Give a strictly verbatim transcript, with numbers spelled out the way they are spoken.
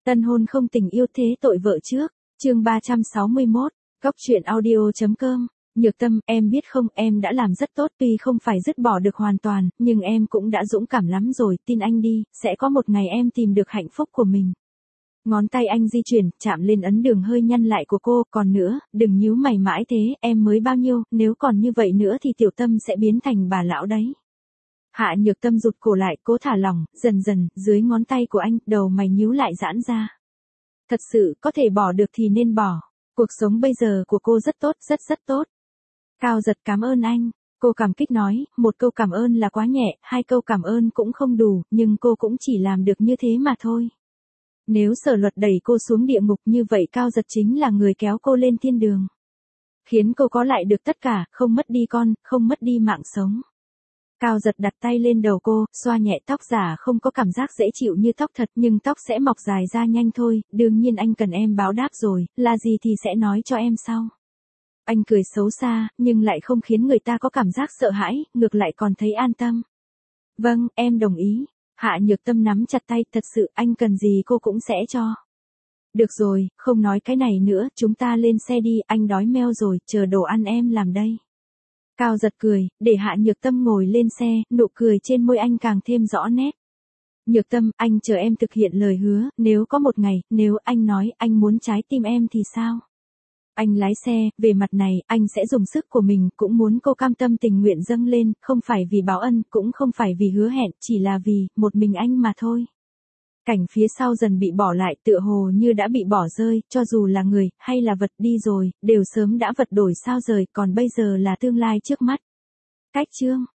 Tân hôn không tình yêu thế tội vợ trước, chương ba trăm sáu mươi mốt, góc truyện audio chấm com. Nhược Tâm, em biết không, em đã làm rất tốt, tuy không phải dứt bỏ được hoàn toàn, nhưng em cũng đã dũng cảm lắm rồi, tin anh đi, sẽ có một ngày em tìm được hạnh phúc của mình. Ngón tay anh di chuyển, chạm lên ấn đường hơi nhăn lại của cô, còn nữa, đừng nhíu mày mãi thế, em mới bao nhiêu, nếu còn như vậy nữa thì Tiểu Tâm sẽ biến thành bà lão đấy. Hạ Nhược Tâm rụt cổ lại, cố thả lỏng, dần dần, dưới ngón tay của anh, đầu mày nhíu lại giãn ra. Thật sự, có thể bỏ được thì nên bỏ. Cuộc sống bây giờ của cô rất tốt, rất rất tốt. Cao Giật cảm ơn anh. Cô cảm kích nói, một câu cảm ơn là quá nhẹ, hai câu cảm ơn cũng không đủ, nhưng cô cũng chỉ làm được như thế mà thôi. Nếu Sở Luật đẩy cô xuống địa ngục như vậy, Cao Giật chính là người kéo cô lên thiên đường. Khiến cô có lại được tất cả, không mất đi con, không mất đi mạng sống. Cao Giật đặt tay lên đầu cô, xoa nhẹ tóc giả không có cảm giác dễ chịu như tóc thật, nhưng tóc sẽ mọc dài ra nhanh thôi, đương nhiên anh cần em báo đáp rồi, là gì thì sẽ nói cho em sau. Anh cười xấu xa, nhưng lại không khiến người ta có cảm giác sợ hãi, ngược lại còn thấy an tâm. Vâng, em đồng ý. Hạ Nhược Tâm nắm chặt tay, thật sự anh cần gì cô cũng sẽ cho. Được rồi, không nói cái này nữa, chúng ta lên xe đi, anh đói meo rồi, chờ đồ ăn em làm đây. Cao Giật cười, để Hạ Nhược Tâm ngồi lên xe, nụ cười trên môi anh càng thêm rõ nét. Nhược Tâm, anh chờ em thực hiện lời hứa, nếu có một ngày, nếu anh nói anh muốn trái tim em thì sao? Anh lái xe, về mặt này, anh sẽ dùng sức của mình, cũng muốn cô cam tâm tình nguyện dâng lên, không phải vì báo ân, cũng không phải vì hứa hẹn, chỉ là vì, một mình anh mà thôi. Cảnh phía sau dần bị bỏ lại, tựa hồ như đã bị bỏ rơi, cho dù là người, hay là vật đi rồi, đều sớm đã vật đổi sao rời, còn bây giờ là tương lai trước mắt. Cách chương.